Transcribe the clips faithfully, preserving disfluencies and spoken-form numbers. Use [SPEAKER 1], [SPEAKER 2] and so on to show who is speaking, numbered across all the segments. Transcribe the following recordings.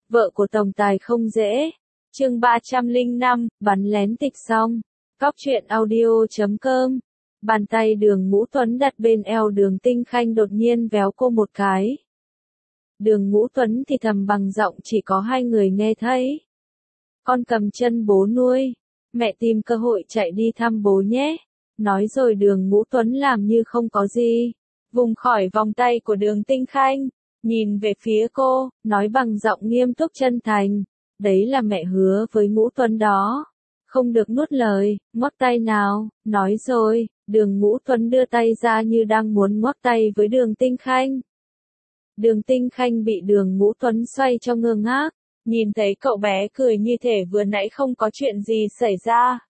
[SPEAKER 1] Vợ của tổng tài không dễ. Chương ba trăm lẻ năm, bắn lén Tịch Song. Cóc truyện audio chấm com. Bàn tay Đường Ngũ Tuấn đặt bên eo Đường Tinh Khanh đột nhiên véo cô một cái. Đường Ngũ Tuấn thì thầm bằng giọng chỉ có hai người nghe thấy. Con cầm chân bố nuôi. Mẹ tìm cơ hội chạy đi thăm bố nhé. Nói rồi Đường Ngũ Tuấn làm như không có gì. Vùng khỏi vòng tay của Đường Tinh Khanh. Nhìn về phía cô, nói bằng giọng nghiêm túc chân thành. Đấy là mẹ hứa với Ngũ Tuấn đó. Không được nuốt lời, ngoắc tay nào, nói rồi, Đường Ngũ Tuấn đưa tay ra như đang muốn ngoắc tay với Đường Tinh Khanh. Đường Tinh Khanh bị Đường Ngũ Tuấn xoay cho ngơ ngác, nhìn thấy cậu bé cười như thể vừa nãy không có chuyện gì xảy ra.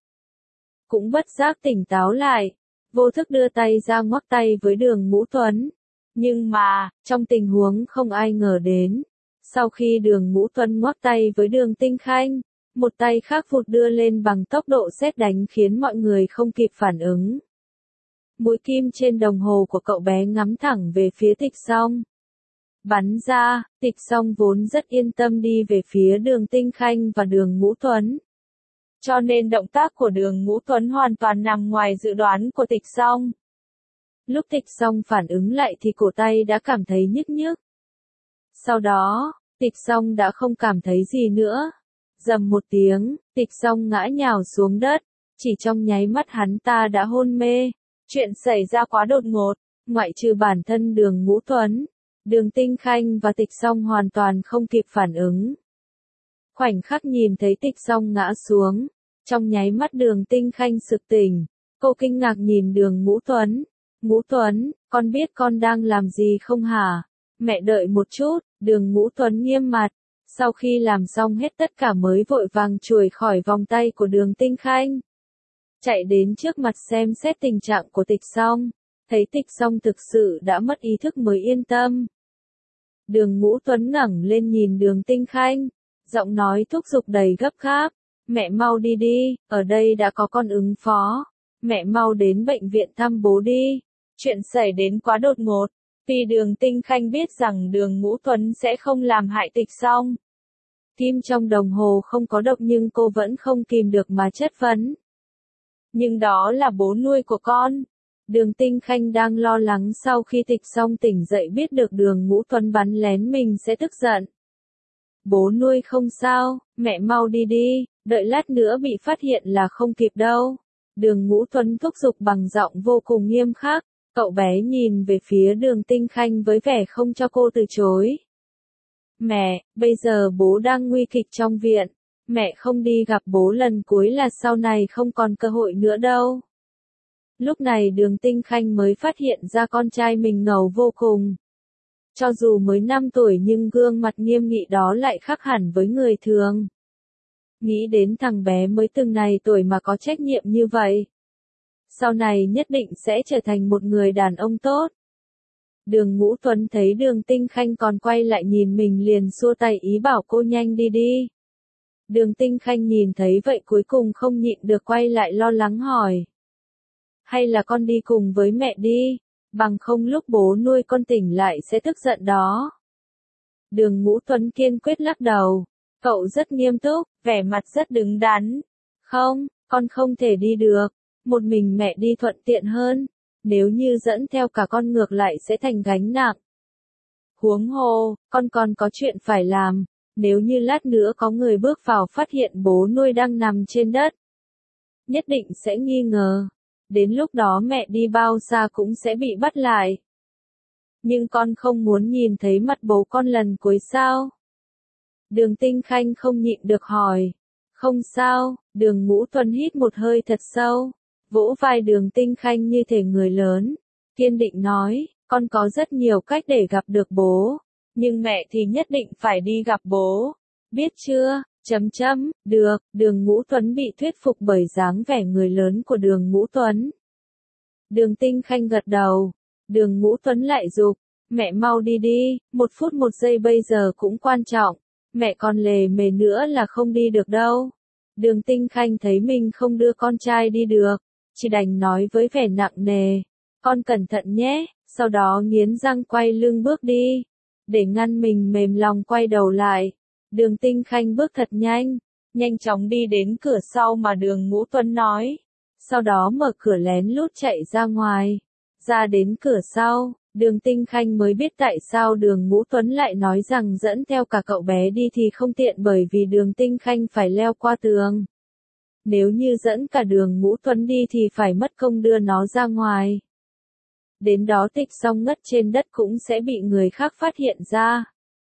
[SPEAKER 1] Cũng bất giác tỉnh táo lại, vô thức đưa tay ra ngoắc tay với Đường Ngũ Tuấn. Nhưng mà, trong tình huống không ai ngờ đến, sau khi Đường Ngũ Tuấn ngoắc tay với Đường Tinh Khanh, một tay khác vụt đưa lên bằng tốc độ sét đánh khiến mọi người không kịp phản ứng. Mũi kim trên đồng hồ của cậu bé ngắm thẳng về phía Tịch Song. Bắn ra, Tịch Song vốn rất yên tâm đi về phía Đường Tinh Khanh và Đường Ngũ Tuấn. Cho nên động tác của Đường Ngũ Tuấn hoàn toàn nằm ngoài dự đoán của Tịch Song. Lúc Tịch Song phản ứng lại thì cổ tay đã cảm thấy nhức nhức. Sau đó, Tịch Song đã không cảm thấy gì nữa. Rầm một tiếng, Tịch Song ngã nhào xuống đất, chỉ trong nháy mắt hắn ta đã hôn mê. Chuyện xảy ra quá đột ngột, ngoại trừ bản thân Đường Ngũ Tuấn, Đường Tinh Khanh và Tịch Song hoàn toàn không kịp phản ứng. Khoảnh khắc nhìn thấy Tịch Song ngã xuống, trong nháy mắt Đường Tinh Khanh sực tỉnh, cô kinh ngạc nhìn Đường Ngũ Tuấn. Ngũ Tuấn, con biết con đang làm gì không hả? Mẹ đợi một chút, Đường Ngũ Tuấn nghiêm mặt. Sau khi làm xong hết tất cả mới vội vàng chuồi khỏi vòng tay của Đường Tinh Khanh. Chạy đến trước mặt xem xét tình trạng của Tịch Song, thấy Tịch Song thực sự đã mất ý thức mới yên tâm. Đường Ngũ Tuấn ngẩng lên nhìn Đường Tinh Khanh, giọng nói thúc giục đầy gấp gáp. Mẹ mau đi đi, ở đây đã có con ứng phó. Mẹ mau đến bệnh viện thăm bố đi. Chuyện xảy đến quá đột ngột. Tuy Đường Tinh Khanh biết rằng Đường Ngũ Tuấn sẽ không làm hại Tịch Song. Kim trong đồng hồ không có độc nhưng cô vẫn không kìm được mà chất vấn. Nhưng đó là bố nuôi của con. Đường Tinh Khanh đang lo lắng sau khi Tịch Song tỉnh dậy biết được Đường Ngũ Tuấn bắn lén mình sẽ tức giận. Bố nuôi không sao, mẹ mau đi đi, đợi lát nữa bị phát hiện là không kịp đâu. Đường Ngũ Tuấn thúc giục bằng giọng vô cùng nghiêm khắc. Cậu bé nhìn về phía Đường Tinh Khanh với vẻ không cho cô từ chối. Mẹ, bây giờ bố đang nguy kịch trong viện. Mẹ không đi gặp bố lần cuối là sau này không còn cơ hội nữa đâu. Lúc này Đường Tinh Khanh mới phát hiện ra con trai mình ngầu vô cùng. Cho dù mới năm tuổi nhưng gương mặt nghiêm nghị đó lại khác hẳn với người thường. Nghĩ đến thằng bé mới từng này tuổi mà có trách nhiệm như vậy. Sau này nhất định sẽ trở thành một người đàn ông tốt. Đường Ngũ Tuấn thấy Đường Tinh Khanh còn quay lại nhìn mình liền xua tay ý bảo cô nhanh đi đi. Đường Tinh Khanh nhìn thấy vậy cuối cùng không nhịn được quay lại lo lắng hỏi. Hay là con đi cùng với mẹ đi, bằng không lúc bố nuôi con tỉnh lại sẽ tức giận đó. Đường Ngũ Tuấn kiên quyết lắc đầu. Cậu rất nghiêm túc, vẻ mặt rất đứng đắn. Không, con không thể đi được. Một mình mẹ đi thuận tiện hơn, nếu như dẫn theo cả con ngược lại sẽ thành gánh nặng. Huống hồ, con còn có chuyện phải làm, nếu như lát nữa có người bước vào phát hiện bố nuôi đang nằm trên đất. Nhất định sẽ nghi ngờ, đến lúc đó mẹ đi bao xa cũng sẽ bị bắt lại. Nhưng con không muốn nhìn thấy mặt bố con lần cuối sao? Đường Tinh Khanh không nhịn được hỏi. Không sao, Đường Ngũ Tuấn hít một hơi thật sâu. Vỗ vai Đường Tinh Khanh như thể người lớn, kiên định nói, con có rất nhiều cách để gặp được bố, nhưng mẹ thì nhất định phải đi gặp bố, biết chưa, chấm chấm, được, Đường Ngũ Tuấn bị thuyết phục bởi dáng vẻ người lớn của Đường Ngũ Tuấn. Đường Tinh Khanh gật đầu, Đường Ngũ Tuấn lại giục, mẹ mau đi đi, một phút một giây bây giờ cũng quan trọng, mẹ còn lề mề nữa là không đi được đâu. Đường Tinh Khanh thấy mình không đưa con trai đi được. Chỉ đành nói với vẻ nặng nề, con cẩn thận nhé, sau đó nghiến răng quay lưng bước đi, để ngăn mình mềm lòng quay đầu lại. Đường Tinh Khanh bước thật nhanh, nhanh chóng đi đến cửa sau mà Đường Ngũ Tuấn nói. Sau đó mở cửa lén lút chạy ra ngoài. Ra đến cửa sau, Đường Tinh Khanh mới biết tại sao Đường Ngũ Tuấn lại nói rằng dẫn theo cả cậu bé đi thì không tiện bởi vì Đường Tinh Khanh phải leo qua tường. Nếu như dẫn cả Đường Ngũ Tuấn đi thì phải mất công đưa nó ra ngoài. Đến đó Tịch Song ngất trên đất cũng sẽ bị người khác phát hiện ra.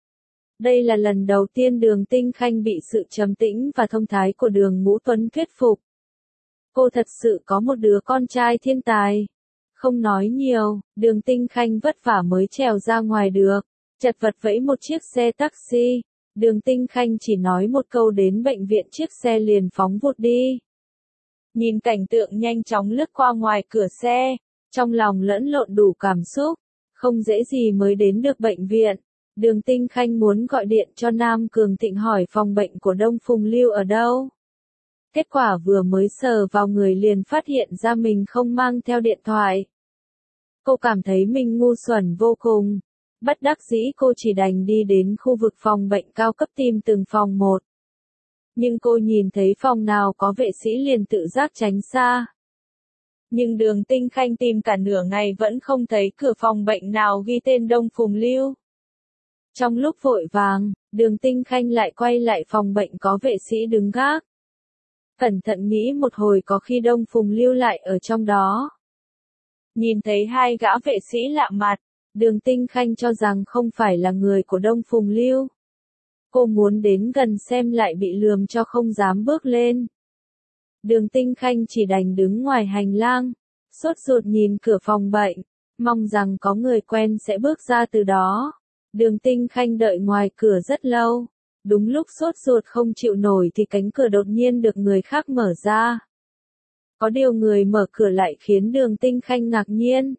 [SPEAKER 1] Đây là lần đầu tiên Đường Tinh Khanh bị sự trầm tĩnh và thông thái của Đường Ngũ Tuấn thuyết phục. Cô thật sự có một đứa con trai thiên tài. Không nói nhiều, Đường Tinh Khanh vất vả mới trèo ra ngoài được, chật vật vẫy một chiếc xe taxi. Đường Tinh Khanh chỉ nói một câu đến bệnh viện chiếc xe liền phóng vụt đi. Nhìn cảnh tượng nhanh chóng lướt qua ngoài cửa xe, trong lòng lẫn lộn đủ cảm xúc, không dễ gì mới đến được bệnh viện. Đường Tinh Khanh muốn gọi điện cho Nam Cường Thịnh hỏi phòng bệnh của Đông Phùng Lưu ở đâu. Kết quả vừa mới sờ vào người liền phát hiện ra mình không mang theo điện thoại. Cô cảm thấy mình ngu xuẩn vô cùng. Bất đắc dĩ cô chỉ đành đi đến khu vực phòng bệnh cao cấp tìm từng phòng một. Nhưng cô nhìn thấy phòng nào có vệ sĩ liền tự giác tránh xa. Nhưng Đường Tinh Khanh tìm cả nửa ngày vẫn không thấy cửa phòng bệnh nào ghi tên Đông Phùng Lưu. Trong lúc vội vàng, Đường Tinh Khanh lại quay lại phòng bệnh có vệ sĩ đứng gác. Cẩn thận nghĩ một hồi có khi Đông Phùng Lưu lại ở trong đó. Nhìn thấy hai gã vệ sĩ lạ mặt, Đường Tinh Khanh cho rằng không phải là người của Đông Phùng Lưu. Cô muốn đến gần xem lại bị lườm cho không dám bước lên. Đường Tinh Khanh chỉ đành đứng ngoài hành lang, sốt ruột nhìn cửa phòng bệnh, mong rằng có người quen sẽ bước ra từ đó. Đường Tinh Khanh đợi ngoài cửa rất lâu. Đúng lúc sốt ruột không chịu nổi thì cánh cửa đột nhiên được người khác mở ra. Có điều người mở cửa lại khiến Đường Tinh Khanh ngạc nhiên.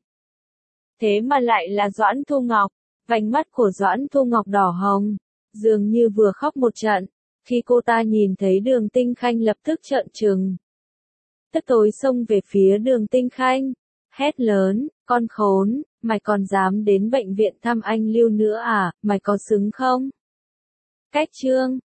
[SPEAKER 1] Thế mà lại là Doãn Thu Ngọc. Vành mắt của Doãn Thu Ngọc đỏ hồng, dường như vừa khóc một trận. Khi cô ta nhìn thấy Đường Tinh Khanh lập tức trợn trừng. Tức tối xông về phía Đường Tinh Khanh, hét lớn, con khốn, mày còn dám đến bệnh viện thăm anh Lưu nữa à, mày có xứng không? Cách chương